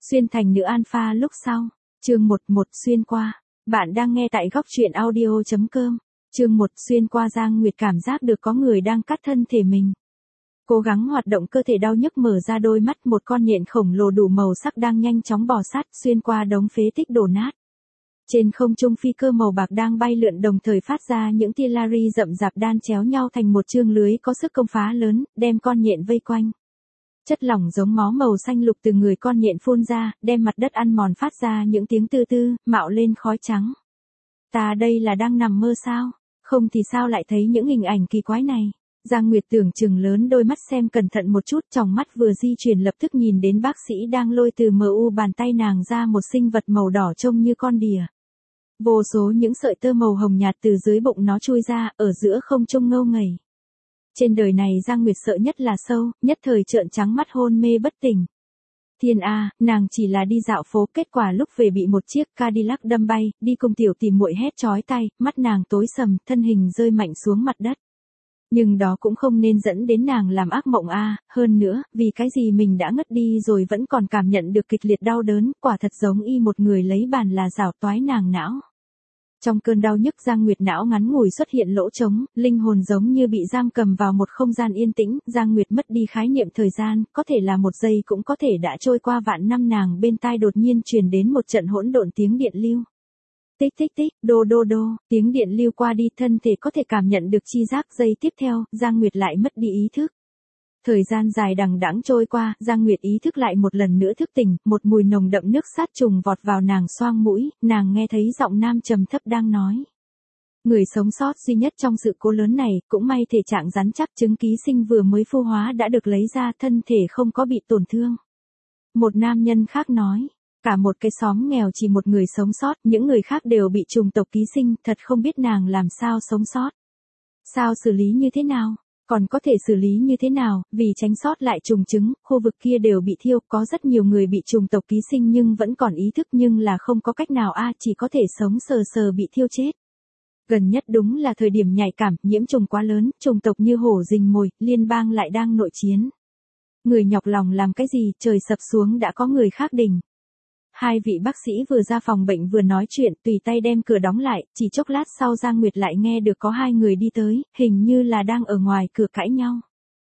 Xuyên thành nữ alpha lúc sau. Chương 11 xuyên qua. Bạn đang nghe tại góc truyện audio.com. Chương 1 xuyên qua. Giang Nguyệt cảm giác được có người đang cắt thân thể mình. Cố gắng hoạt động cơ thể đau nhức mở ra đôi mắt, một con nhện khổng lồ đủ màu sắc đang nhanh chóng bò sát xuyên qua đống phế tích đổ nát. Trên không trung phi cơ màu bạc đang bay lượn đồng thời phát ra những tia lari rậm rạp đan chéo nhau thành một chương lưới có sức công phá lớn, đem con nhện vây quanh. Chất lỏng giống máu màu xanh lục từ người con nhện phun ra, đem mặt đất ăn mòn phát ra những tiếng tư tư, mạo lên khói trắng. Ta đây là đang nằm mơ sao? Không thì sao lại thấy những hình ảnh kỳ quái này? Giang Nguyệt tưởng chừng lớn đôi mắt xem cẩn thận một chút, trong mắt vừa di chuyển lập tức nhìn đến bác sĩ đang lôi từ MU bàn tay nàng ra một sinh vật màu đỏ trông như con đỉa. Vô số những sợi tơ màu hồng nhạt từ dưới bụng nó chui ra, ở giữa không trung ngâu ngẩy. Trên đời này Giang Nguyệt sợ nhất là sâu, nhất thời trợn trắng mắt hôn mê bất tỉnh. Thiên A, nàng chỉ là đi dạo phố, kết quả lúc về bị một chiếc Cadillac đâm bay, đi cùng tiểu tỷ muội hét chói tai, mắt nàng tối sầm, thân hình rơi mạnh xuống mặt đất. Nhưng đó cũng không nên dẫn đến nàng làm ác mộng a, hơn nữa, vì cái gì mình đã ngất đi rồi vẫn còn cảm nhận được kịch liệt đau đớn, quả thật giống y một người lấy bàn là rảo toái nàng não. Trong cơn đau nhức Giang Nguyệt não ngắn ngủi xuất hiện lỗ trống, linh hồn giống như bị giam cầm vào một không gian yên tĩnh, Giang Nguyệt mất đi khái niệm thời gian, có thể là một giây cũng có thể đã trôi qua vạn năm. Nàng bên tai đột nhiên truyền đến một trận hỗn độn tiếng điện lưu. Tích tích tích, đô đô đô, tiếng điện lưu qua đi, thân thể có thể cảm nhận được chi giác. Giây tiếp theo, Giang Nguyệt lại mất đi ý thức. Thời gian dài đằng đẵng trôi qua, Giang Nguyệt ý thức lại một lần nữa thức tỉnh, một mùi nồng đậm nước sát trùng vọt vào nàng xoang mũi, nàng nghe thấy giọng nam trầm thấp đang nói. Người sống sót duy nhất trong sự cố lớn này, cũng may thể trạng rắn chắc, trứng ký sinh vừa mới phu hóa đã được lấy ra, thân thể không có bị tổn thương. Một nam nhân khác nói. Cả một cái xóm nghèo chỉ một người sống sót, những người khác đều bị trùng tộc ký sinh, thật không biết nàng làm sao sống sót. Sao xử lý như thế nào? Còn có thể xử lý như thế nào, vì tránh sót lại trùng trứng, khu vực kia đều bị thiêu, có rất nhiều người bị trùng tộc ký sinh nhưng vẫn còn ý thức nhưng là không có cách nào chỉ có thể sống sờ sờ bị thiêu chết. Gần nhất đúng là thời điểm nhạy cảm, nhiễm trùng quá lớn, trùng tộc như hổ rình mồi, liên bang lại đang nội chiến. Người nhọc lòng làm cái gì, trời sập xuống đã có người khác đỉnh. Hai vị bác sĩ vừa ra phòng bệnh vừa nói chuyện, tùy tay đem cửa đóng lại, chỉ chốc lát sau Giang Nguyệt lại nghe được có hai người đi tới, hình như là đang ở ngoài cửa cãi nhau.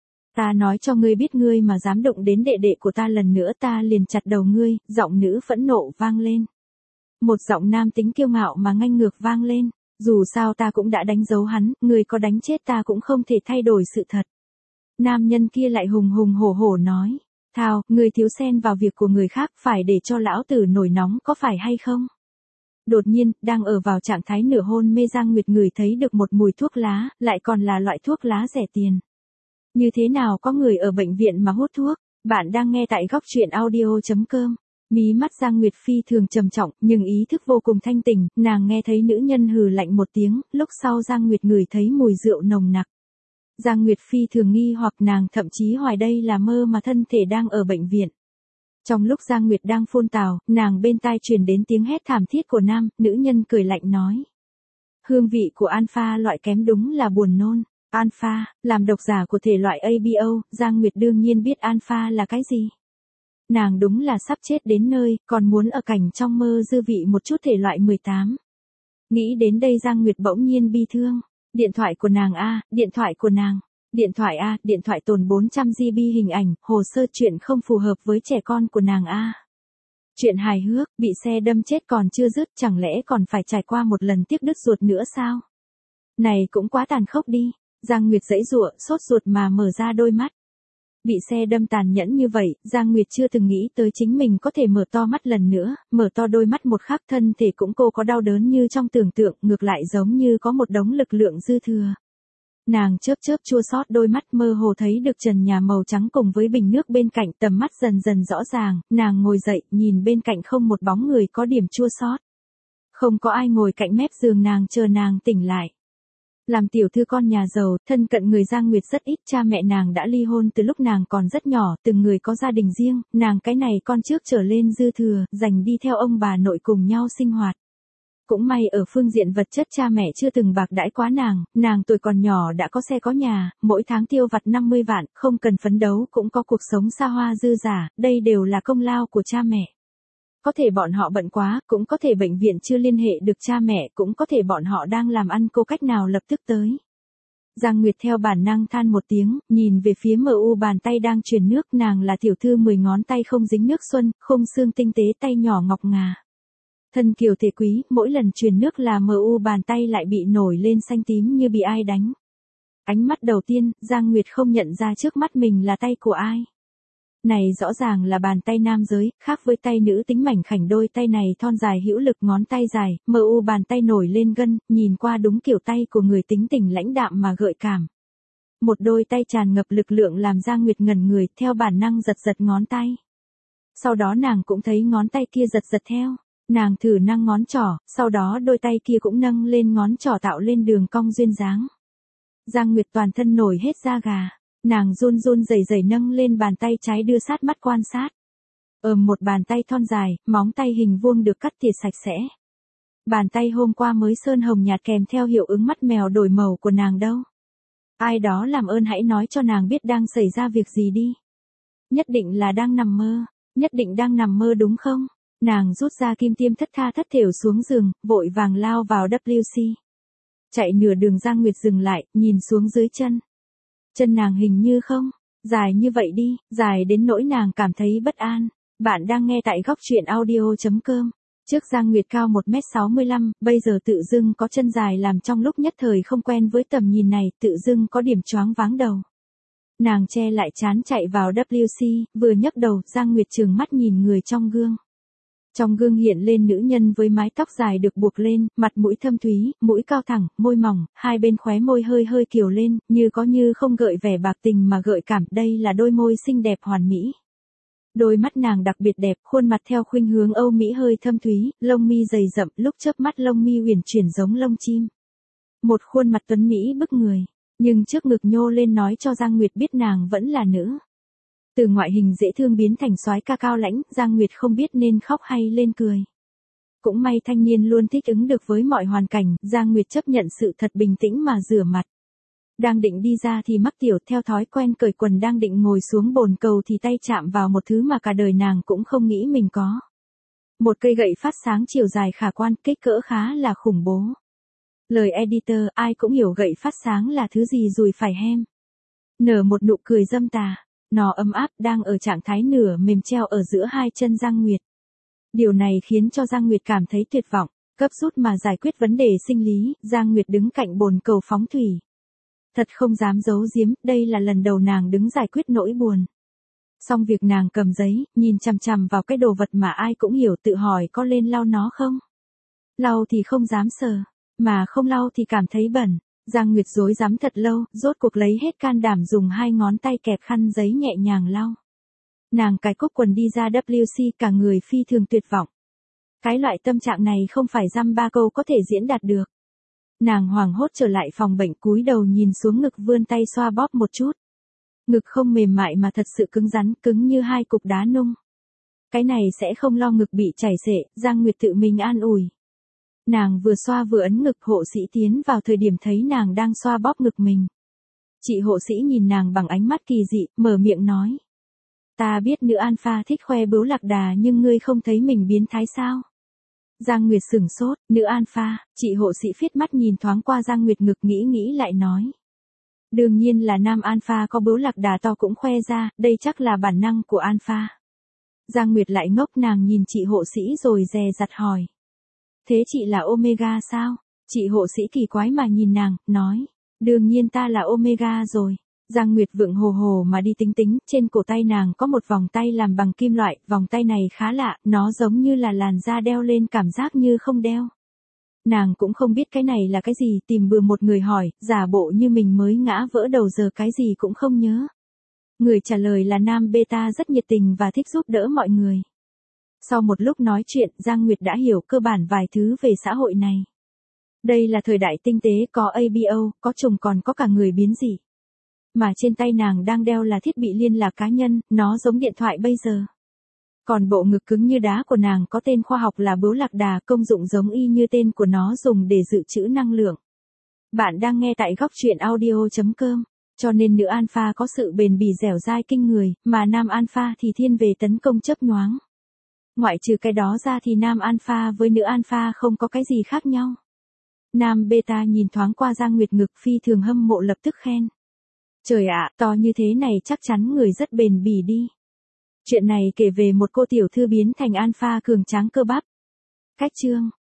Ta nói cho ngươi biết, ngươi mà dám động đến đệ đệ của ta lần nữa ta liền chặt đầu ngươi, giọng nữ phẫn nộ vang lên. Một giọng nam tính kiêu ngạo mà nghênh ngược vang lên, dù sao ta cũng đã đánh dấu hắn, ngươi có đánh chết ta cũng không thể thay đổi sự thật. Nam nhân kia lại hùng hùng hổ hổ nói. Thao, ngươi thiếu xen vào việc của người khác, phải để cho lão tử nổi nóng có phải hay không? Đột nhiên, đang ở vào trạng thái nửa hôn mê Giang Nguyệt ngửi thấy được một mùi thuốc lá, lại còn là loại thuốc lá rẻ tiền. Như thế nào có người ở bệnh viện mà hút thuốc? Bạn đang nghe tại góc truyện audio.com. Mí mắt Giang Nguyệt phi thường trầm trọng, nhưng ý thức vô cùng thanh tỉnh, nàng nghe thấy nữ nhân hừ lạnh một tiếng, lúc sau Giang Nguyệt ngửi thấy mùi rượu nồng nặc. Giang Nguyệt phi thường nghi hoặc, nàng thậm chí hoài đây là mơ mà thân thể đang ở bệnh viện. Trong lúc Giang Nguyệt đang phun tào, nàng bên tai truyền đến tiếng hét thảm thiết của nam, nữ nhân cười lạnh nói. Hương vị của alpha loại kém đúng là buồn nôn. Alpha, làm độc giả của thể loại ABO, Giang Nguyệt đương nhiên biết alpha là cái gì. Nàng đúng là sắp chết đến nơi, còn muốn ở cảnh trong mơ dư vị một chút thể loại 18. Nghĩ đến đây Giang Nguyệt bỗng nhiên bi thương. Điện thoại của nàng điện thoại của nàng. Điện thoại điện thoại tồn 400 GB hình ảnh, hồ sơ chuyện không phù hợp với trẻ con của nàng Chuyện hài hước, bị xe đâm chết còn chưa dứt, chẳng lẽ còn phải trải qua một lần tiếc đứt ruột nữa sao? Này cũng quá tàn khốc đi. Giang Nguyệt giãy giụa, sốt ruột mà mở ra đôi mắt. Bị xe đâm tàn nhẫn như vậy, Giang Nguyệt chưa từng nghĩ tới chính mình có thể mở to mắt lần nữa, mở to đôi mắt một khắc thân thể cũng cô có đau đớn như trong tưởng tượng, ngược lại giống như có một đống lực lượng dư thừa. Nàng chớp chớp chua xót đôi mắt, mơ hồ thấy được trần nhà màu trắng cùng với bình nước bên cạnh, tầm mắt dần dần rõ ràng, nàng ngồi dậy, nhìn bên cạnh không một bóng người, có điểm chua xót. Không có ai ngồi cạnh mép giường nàng chờ nàng tỉnh lại. Làm tiểu thư con nhà giàu, thân cận người Giang Nguyệt rất ít, cha mẹ nàng đã ly hôn từ lúc nàng còn rất nhỏ, từng người có gia đình riêng, nàng cái này con trước trở lên dư thừa, dành đi theo ông bà nội cùng nhau sinh hoạt. Cũng may ở phương diện vật chất cha mẹ chưa từng bạc đãi quá nàng tuổi còn nhỏ đã có xe có nhà, mỗi tháng tiêu vặt 50 vạn, không cần phấn đấu cũng có cuộc sống xa hoa dư giả, đây đều là công lao của cha mẹ. Có thể bọn họ bận quá, cũng có thể bệnh viện chưa liên hệ được cha mẹ, cũng có thể bọn họ đang làm ăn cô cách nào lập tức tới. Giang Nguyệt theo bản năng than một tiếng, nhìn về phía MU bàn tay đang truyền nước, nàng là tiểu thư 10 ngón tay không dính nước xuân, khung xương tinh tế, tay nhỏ ngọc ngà. Thân kiều thể quý, mỗi lần truyền nước là MU bàn tay lại bị nổi lên xanh tím như bị ai đánh. Ánh mắt đầu tiên, Giang Nguyệt không nhận ra trước mắt mình là tay của ai. Này rõ ràng là bàn tay nam giới, khác với tay nữ tính mảnh khảnh, đôi tay này thon dài hữu lực, ngón tay dài, MU bàn tay nổi lên gân, nhìn qua đúng kiểu tay của người tính tình lãnh đạm mà gợi cảm. Một đôi tay tràn ngập lực lượng làm Giang Nguyệt ngẩn người, theo bản năng giật giật ngón tay. Sau đó nàng cũng thấy ngón tay kia giật giật theo. Nàng thử nâng ngón trỏ, sau đó đôi tay kia cũng nâng lên ngón trỏ tạo lên đường cong duyên dáng. Giang Nguyệt toàn thân nổi hết da gà. Nàng run run rẩy rẩy nâng lên bàn tay trái đưa sát mắt quan sát. Một bàn tay thon dài, móng tay hình vuông được cắt tỉa sạch sẽ. Bàn tay hôm qua mới sơn hồng nhạt kèm theo hiệu ứng mắt mèo đổi màu của nàng đâu. Ai đó làm ơn hãy nói cho nàng biết đang xảy ra việc gì đi. Nhất định là đang nằm mơ, nhất định đang nằm mơ đúng không? Nàng rút ra kim tiêm thất tha thất thểu xuống giường, vội vàng lao vào WC. Chạy nửa đường Giang Nguyệt dừng lại, nhìn xuống dưới chân. Chân nàng hình như không dài như vậy đi, dài đến nỗi nàng cảm thấy bất an. Bạn đang nghe tại góc truyện audio.com. Trước Giang Nguyệt cao 1m65, bây giờ tự dưng có chân dài làm trong lúc nhất thời không quen với tầm nhìn này, tự dưng có điểm choáng váng đầu. Nàng che lại trán chạy vào WC, vừa nhấc đầu, Giang Nguyệt trừng mắt nhìn người trong gương. Trong gương hiện lên nữ nhân với mái tóc dài được buộc lên, mặt mũi thâm thúy, mũi cao thẳng, môi mỏng, hai bên khóe môi hơi hơi kiều lên, như có như không gợi vẻ bạc tình mà gợi cảm, đây là đôi môi xinh đẹp hoàn mỹ. Đôi mắt nàng đặc biệt đẹp, khuôn mặt theo khuynh hướng Âu Mỹ hơi thâm thúy, lông mi dày rậm, lúc chớp mắt lông mi uyển chuyển giống lông chim. Một khuôn mặt tuấn Mỹ bức người, nhưng trước ngực nhô lên nói cho Giang Nguyệt biết nàng vẫn là nữ. Từ ngoại hình dễ thương biến thành soái ca cao lãnh, Giang Nguyệt không biết nên khóc hay lên cười. Cũng may thanh niên luôn thích ứng được với mọi hoàn cảnh, Giang Nguyệt chấp nhận sự thật bình tĩnh mà rửa mặt. Đang định đi ra thì mắc tiểu, theo thói quen cởi quần, đang định ngồi xuống bồn cầu thì tay chạm vào một thứ mà cả đời nàng cũng không nghĩ mình có. Một cây gậy phát sáng chiều dài khả quan, kích cỡ khá là khủng bố. Lời editor, ai cũng hiểu gậy phát sáng là thứ gì rồi phải hem. Nở một nụ cười dâm tà. Nó ấm áp, đang ở trạng thái nửa mềm treo ở giữa hai chân Giang Nguyệt. Điều này khiến cho Giang Nguyệt cảm thấy tuyệt vọng, gấp rút mà giải quyết vấn đề sinh lý, Giang Nguyệt đứng cạnh bồn cầu phóng thủy. Thật không dám giấu giếm, đây là lần đầu nàng đứng giải quyết nỗi buồn. Xong việc nàng cầm giấy, nhìn chằm chằm vào cái đồ vật mà ai cũng hiểu, tự hỏi có lên lau nó không? Lau thì không dám sờ, mà không lau thì cảm thấy bẩn. Giang Nguyệt rối rắm thật lâu, rốt cuộc lấy hết can đảm dùng hai ngón tay kẹp khăn giấy nhẹ nhàng lau. Nàng cài cúc quần đi ra WC, cả người phi thường tuyệt vọng. Cái loại tâm trạng này không phải dăm ba câu có thể diễn đạt được. Nàng hoảng hốt trở lại phòng bệnh, cúi đầu nhìn xuống ngực, vươn tay xoa bóp một chút. Ngực không mềm mại mà thật sự cứng rắn, cứng như hai cục đá nung. Cái này sẽ không lo ngực bị chảy xệ, Giang Nguyệt tự mình an ủi. Nàng vừa xoa vừa ấn ngực, hộ sĩ tiến vào thời điểm thấy nàng đang xoa bóp ngực mình. Chị hộ sĩ nhìn nàng bằng ánh mắt kỳ dị, mở miệng nói. Ta biết nữ alpha thích khoe bướu lạc đà, nhưng ngươi không thấy mình biến thái sao? Giang Nguyệt sửng sốt, nữ alpha, chị hộ sĩ phiết mắt nhìn thoáng qua Giang Nguyệt, ngực nghĩ lại nói. Đương nhiên là nam alpha có bướu lạc đà to cũng khoe ra, đây chắc là bản năng của alpha. Giang Nguyệt lại ngốc, nàng nhìn chị hộ sĩ rồi dè dặt hỏi. Thế chị là Omega sao? Chị hộ sĩ kỳ quái mà nhìn nàng, nói. Đương nhiên ta là Omega rồi. Giang Nguyệt vượng hồ hồ mà đi tính tính, trên cổ tay nàng có một vòng tay làm bằng kim loại, vòng tay này khá lạ, nó giống như là làn da đeo lên, cảm giác như không đeo. Nàng cũng không biết cái này là cái gì, tìm bừa một người hỏi, giả bộ như mình mới ngã vỡ đầu giờ cái gì cũng không nhớ. Người trả lời là nam beta, rất nhiệt tình và thích giúp đỡ mọi người. Sau một lúc nói chuyện, Giang Nguyệt đã hiểu cơ bản vài thứ về xã hội này. Đây là thời đại tinh tế, có ABO, có trùng, còn có cả người biến dị. Mà trên tay nàng đang đeo là thiết bị liên lạc cá nhân, nó giống điện thoại bây giờ. Còn bộ ngực cứng như đá của nàng có tên khoa học là bướu lạc đà, công dụng giống y như tên của nó, dùng để dự trữ năng lượng. Bạn đang nghe tại góc truyện audio.com. Cho nên nữ alpha có sự bền bỉ dẻo dai kinh người, mà nam alpha thì thiên về tấn công chớp nhoáng. Ngoại trừ cái đó ra thì nam alpha với nữ alpha không có cái gì khác nhau. Nam beta nhìn thoáng qua Giang Nguyệt ngực phi thường hâm mộ lập tức khen. Trời ạ, to như thế này chắc chắn người rất bền bỉ đi. Chuyện này kể về một cô tiểu thư biến thành alpha cường tráng cơ bắp. Cách chương